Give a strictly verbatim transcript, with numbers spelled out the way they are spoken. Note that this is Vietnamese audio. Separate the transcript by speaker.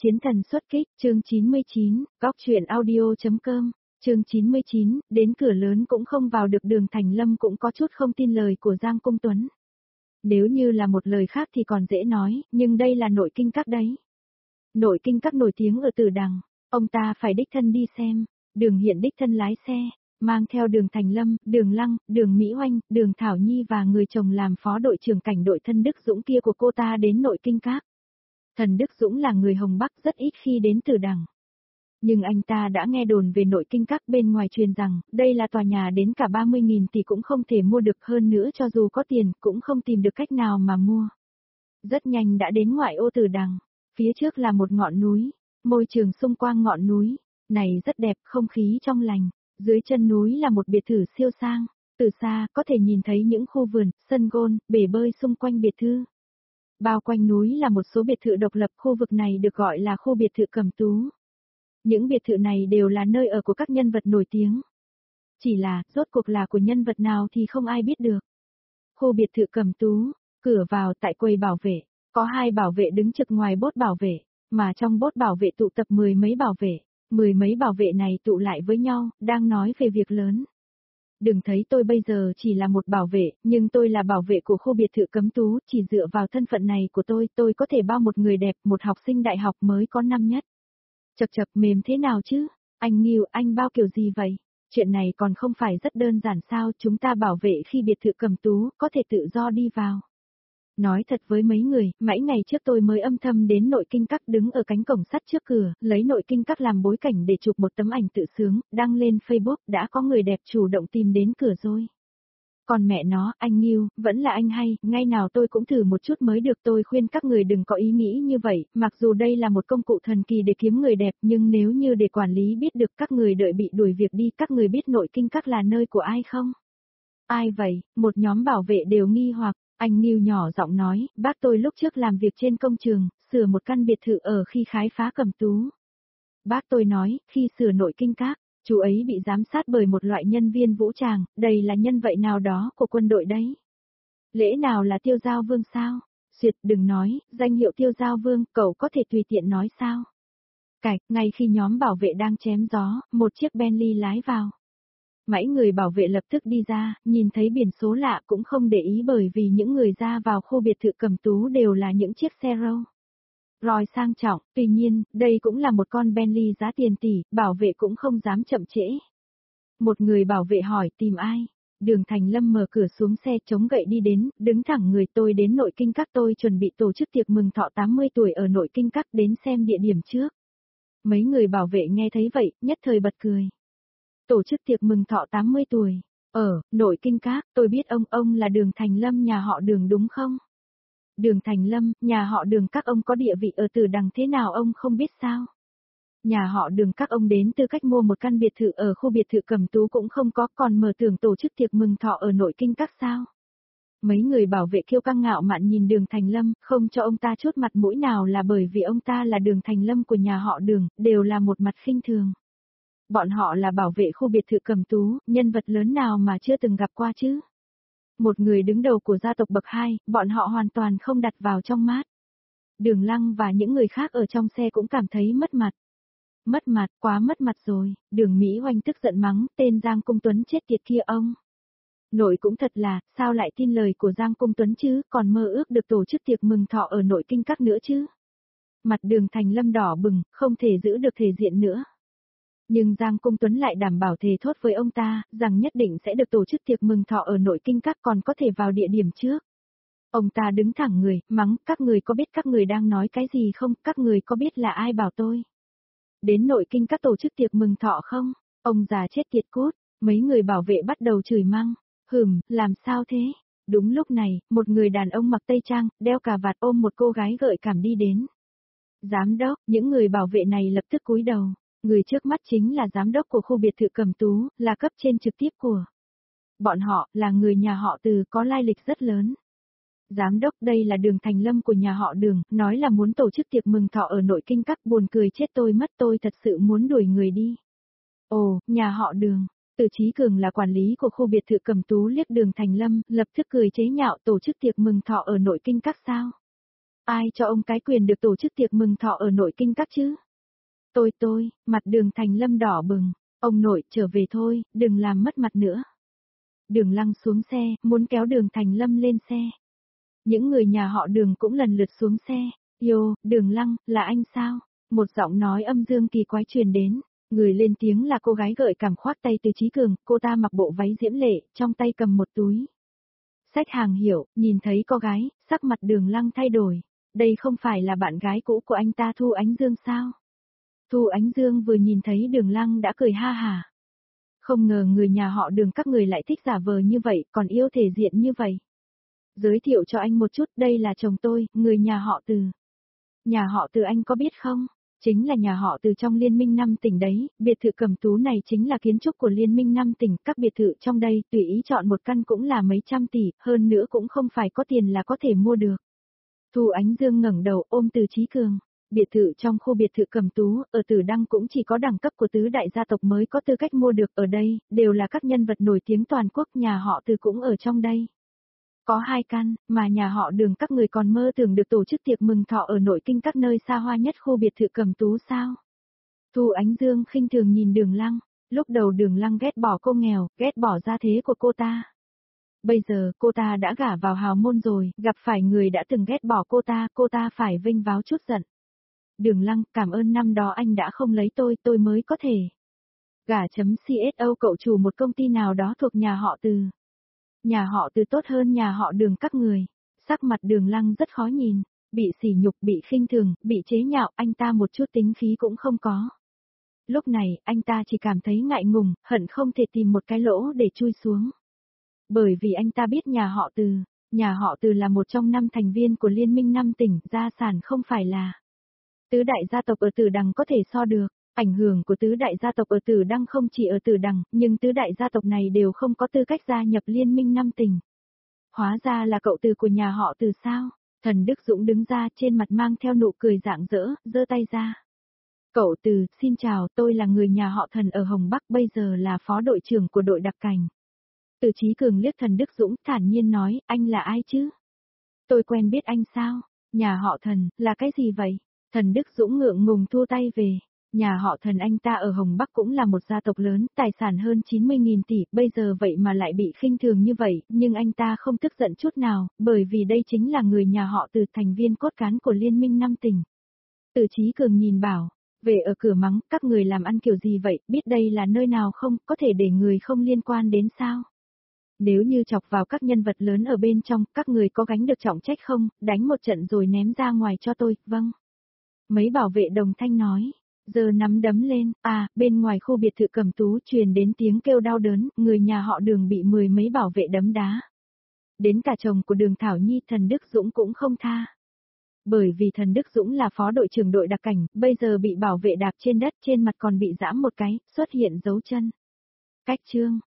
Speaker 1: Chiến thần xuất kích, chương chín mươi chín, góc truyện audio.com, chương chín mươi chín, đến cửa lớn cũng không vào được. Đường Thành Lâm cũng có chút không tin lời của Giang Cung Tuấn. Nếu như là một lời khác thì còn dễ nói, nhưng đây là nội kinh các đấy. Nội kinh các nổi tiếng ở Tử Đằng, ông ta phải đích thân đi xem. Đường Hiện đích thân lái xe, mang theo Đường Thành Lâm, Đường Lăng, Đường Mỹ Oanh, Đường Thảo Nhi và người chồng làm phó đội trưởng cảnh đội Thân Đức Dũng kia của cô ta đến nội kinh các. Thần Đức Dũng là người Hồng Bắc rất ít khi đến Tử Đằng. Nhưng anh ta đã nghe đồn về nội kinh các, bên ngoài truyền rằng, đây là tòa nhà đến cả ba mươi nghìn tỷ cũng không thể mua được, hơn nữa cho dù có tiền cũng không tìm được cách nào mà mua. Rất nhanh đã đến ngoại ô Tử Đằng, phía trước là một ngọn núi, môi trường xung quanh ngọn núi này rất đẹp, không khí trong lành, dưới chân núi là một biệt thự siêu sang, từ xa có thể nhìn thấy những khu vườn, sân golf, bể bơi xung quanh biệt thự. Bao quanh núi là một số biệt thự độc lập, khu vực này được gọi là khu biệt thự Cẩm Tú. Những biệt thự này đều là nơi ở của các nhân vật nổi tiếng. Chỉ là, rốt cuộc là của nhân vật nào thì không ai biết được. Khu biệt thự Cẩm Tú, cửa vào tại quầy bảo vệ, có hai bảo vệ đứng trực ngoài bốt bảo vệ, mà trong bốt bảo vệ tụ tập mười mấy bảo vệ, mười mấy bảo vệ này tụ lại với nhau, đang nói về việc lớn. Đừng thấy tôi bây giờ chỉ là một bảo vệ, nhưng tôi là bảo vệ của khu biệt thự Cẩm Tú, chỉ dựa vào thân phận này của tôi, tôi có thể bao một người đẹp, một học sinh đại học mới có năm nhất. Chật chật, mềm thế nào chứ? Anh Nghiêu, anh bao kiểu gì vậy? Chuyện này còn không phải rất đơn giản sao? Chúng ta bảo vệ khi biệt thự Cẩm Tú, có thể tự do đi vào. Nói thật với mấy người, mãi ngày trước tôi mới âm thầm đến nội kinh các, đứng ở cánh cổng sắt trước cửa, lấy nội kinh các làm bối cảnh để chụp một tấm ảnh tự sướng, đăng lên Facebook, đã có người đẹp chủ động tìm đến cửa rồi. Còn mẹ nó, anh Nghiêu, vẫn là anh hay, ngay nào tôi cũng thử một chút mới được. Tôi khuyên các người đừng có ý nghĩ như vậy, mặc dù đây là một công cụ thần kỳ để kiếm người đẹp, nhưng nếu như để quản lý biết được các người đợi bị đuổi việc đi. Các người biết nội kinh các là nơi của ai không? Ai vậy? Một nhóm bảo vệ đều nghi hoặc. Anh Nghiêu nhỏ giọng nói, bác tôi lúc trước làm việc trên công trường, sửa một căn biệt thự ở khi khai phá Cẩm Tú. Bác tôi nói, khi sửa nội kinh các, chú ấy bị giám sát bởi một loại nhân viên vũ trang, đây là nhân vậy nào đó của quân đội đấy. Lẽ nào là Tiêu Giao Vương sao? Duyệt, đừng nói, danh hiệu Tiêu Giao Vương, cậu có thể tùy tiện nói sao? Cạch, ngay khi nhóm bảo vệ đang chém gió, một chiếc Bentley lái vào. Mãi người bảo vệ lập tức đi ra, nhìn thấy biển số lạ cũng không để ý, bởi vì những người ra vào khu biệt thự Cẩm Tú đều là những chiếc xe Rolls Royce sang trọng, tuy nhiên, đây cũng là một con Bentley giá tiền tỷ, bảo vệ cũng không dám chậm trễ. Một người bảo vệ hỏi tìm ai? Đường Thành Lâm mở cửa xuống xe, chống gậy đi đến, đứng thẳng người. Tôi đến nội kinh các, tôi chuẩn bị tổ chức tiệc mừng thọ tám mươi tuổi ở nội kinh các, đến xem địa điểm trước. Mấy người bảo vệ nghe thấy vậy, nhất thời bật cười. Tổ chức tiệc mừng thọ tám mươi tuổi, ở nội kinh các, tôi biết ông, ông là Đường Thành Lâm nhà họ Đường đúng không? Đường Thành Lâm, nhà họ Đường các ông có địa vị ở Tử Đằng thế nào ông không biết sao? Nhà họ Đường các ông đến tư cách mua một căn biệt thự ở khu biệt thự Cẩm Tú cũng không có, còn mở tưởng tổ chức tiệc mừng thọ ở nội kinh các sao? Mấy người bảo vệ kiêu căng ngạo mạn nhìn Đường Thành Lâm, không cho ông ta chút mặt mũi nào là bởi vì ông ta là Đường Thành Lâm của nhà họ Đường, đều là một mặt khinh thường. Bọn họ là bảo vệ khu biệt thự Cẩm Tú, nhân vật lớn nào mà chưa từng gặp qua chứ? Một người đứng đầu của gia tộc bậc hai, bọn họ hoàn toàn không đặt vào trong mắt. Đường Lăng và những người khác ở trong xe cũng cảm thấy mất mặt. Mất mặt, quá mất mặt rồi. Đường Mỹ Oanh tức giận mắng, tên Giang Cung Tuấn chết tiệt kia ông. Nội cũng thật là, sao lại tin lời của Giang Cung Tuấn chứ, còn mơ ước được tổ chức tiệc mừng thọ ở nội kinh các nữa chứ. Mặt Đường Thành Lâm đỏ bừng, không thể giữ được thể diện nữa. Nhưng Giang Cung Tuấn lại đảm bảo thề thốt với ông ta, rằng nhất định sẽ được tổ chức tiệc mừng thọ ở nội kinh các, còn có thể vào địa điểm trước. Ông ta đứng thẳng người, mắng, các người có biết các người đang nói cái gì không, các người có biết là ai bảo tôi đến nội kinh các tổ chức tiệc mừng thọ không? Ông già chết tiệt cút, mấy người bảo vệ bắt đầu chửi mắng, hừm, làm sao thế? Đúng lúc này, một người đàn ông mặc tây trang, đeo cà vạt ôm một cô gái gợi cảm đi đến. Giám đốc, những người bảo vệ này lập tức cúi đầu. Người trước mắt chính là giám đốc của khu biệt thự Cẩm Tú, là cấp trên trực tiếp của bọn họ, là người nhà họ Từ, có lai lịch rất lớn. Giám đốc, đây là Đường Thành Lâm của nhà họ Đường, nói là muốn tổ chức tiệc mừng thọ ở nội kinh các, buồn cười chết tôi mất, tôi thật sự muốn đuổi người đi. Ồ, nhà họ Đường. Từ Chí Cường là quản lý của khu biệt thự Cẩm Tú liếc Đường Thành Lâm, lập tức cười chế nhạo, tổ chức tiệc mừng thọ ở nội kinh các sao? ai cho ông cái quyền được tổ chức tiệc mừng thọ ở nội kinh các chứ? Tôi tôi, mặt Đường Thành Lâm đỏ bừng, ông nội trở về thôi, đừng làm mất mặt nữa. Đường Lăng xuống xe, muốn kéo Đường Thành Lâm lên xe. Những người nhà họ Đường cũng lần lượt xuống xe. Yo, Đường Lăng, là anh sao? Một giọng nói âm dương kỳ quái truyền đến. Người lên tiếng là cô gái gợi cảm khoác tay Từ Chí Cường, cô ta mặc bộ váy diễm lệ, trong tay cầm một túi xách hàng hiệu, nhìn thấy cô gái, sắc mặt Đường Lăng thay đổi. Đây không phải là bạn gái cũ của anh ta Thu Ánh Dương sao? Thu Ánh Dương vừa nhìn thấy Đường Lăng đã cười ha hả. Không ngờ người nhà họ Đường các người lại thích giả vờ như vậy, còn yêu thể diện như vậy. Giới thiệu cho anh một chút, đây là chồng tôi, người nhà họ Từ. Nhà họ Từ anh có biết không? Chính là nhà họ Từ trong Liên minh năm tỉnh đấy, biệt thự Cẩm Tú này chính là kiến trúc của Liên minh năm tỉnh, các biệt thự trong đây tùy ý chọn một căn cũng là mấy trăm tỷ, hơn nữa cũng không phải có tiền là có thể mua được. Thu Ánh Dương ngẩng đầu ôm Từ Chí Cường. Biệt thự trong khu biệt thự Cẩm Tú, ở Tử Đăng cũng chỉ có đẳng cấp của tứ đại gia tộc mới có tư cách mua được, ở đây, đều là các nhân vật nổi tiếng toàn quốc, nhà họ Từ cũng ở trong đây. Có hai căn, mà nhà họ Đường các người còn mơ tưởng được tổ chức tiệc mừng thọ ở nội kinh các nơi xa hoa nhất khu biệt thự Cẩm Tú sao? Thu Ánh Dương khinh thường nhìn Đường Lăng, lúc đầu Đường Lăng ghét bỏ cô nghèo, ghét bỏ gia thế của cô ta. Bây giờ cô ta đã gả vào hào môn rồi, gặp phải người đã từng ghét bỏ cô ta, cô ta phải vênh váo chút giận. Đường Lăng, cảm ơn năm đó anh đã không lấy tôi, tôi mới có thể gả.co cậu chủ một công ty nào đó thuộc nhà họ Từ. Nhà họ Từ tốt hơn nhà họ Đường các người. Sắc mặt Đường Lăng rất khó nhìn, bị sỉ nhục, bị khinh thường, bị chế nhạo, anh ta một chút tính khí cũng không có. Lúc này, anh ta chỉ cảm thấy ngại ngùng, hận không thể tìm một cái lỗ để chui xuống. Bởi vì anh ta biết nhà họ Từ, nhà họ Từ là một trong năm thành viên của Liên minh năm tỉnh, gia sản không phải là tứ đại gia tộc ở Tử Đằng có thể so được. Ảnh hưởng của tứ đại gia tộc ở Tử Đăng không chỉ ở Tử Đằng, nhưng tứ đại gia tộc này đều không có tư cách gia nhập Liên minh năm tỉnh. Hóa ra là cậu Từ của nhà họ Từ sao? Thần Đức Dũng đứng ra, trên mặt mang theo nụ cười rạng rỡ, giơ tay ra. Cậu Từ, xin chào, tôi là người nhà họ Thần ở Hồng Bắc, bây giờ là phó đội trưởng của đội đặc cảnh. Từ Chí Cường liếc Thần Đức Dũng, thản nhiên nói, anh là ai chứ? Tôi quen biết anh sao? Nhà họ Thần, là cái gì vậy? Thần Đức Dũng ngượng ngùng thu tay về. Nhà họ Thần anh ta ở Hồng Bắc cũng là một gia tộc lớn, tài sản hơn chín mươi nghìn tỷ, bây giờ vậy mà lại bị khinh thường như vậy, nhưng anh ta không tức giận chút nào, bởi vì đây chính là người nhà họ Từ, thành viên cốt cán của Liên minh năm tỉnh. Từ Chí Cường nhìn bảo, về ở cửa mắng, các người làm ăn kiểu gì vậy, biết đây là nơi nào không, có thể để người không liên quan đến sao? Nếu như chọc vào các nhân vật lớn ở bên trong, các người có gánh được trọng trách không, đánh một trận rồi ném ra ngoài cho tôi, vâng. Mấy bảo vệ đồng thanh nói. Giờ nắm đấm lên, à, bên ngoài khu biệt thự Cẩm Tú truyền đến tiếng kêu đau đớn, người nhà họ Đường bị mười mấy bảo vệ đấm đá. Đến cả chồng của Đường Thảo Nhi, Thần Đức Dũng cũng không tha. Bởi vì Thần Đức Dũng là phó đội trưởng đội đặc cảnh, bây giờ bị bảo vệ đạp trên đất, trên mặt còn bị giãm một cái, xuất hiện dấu chân. Cách chương.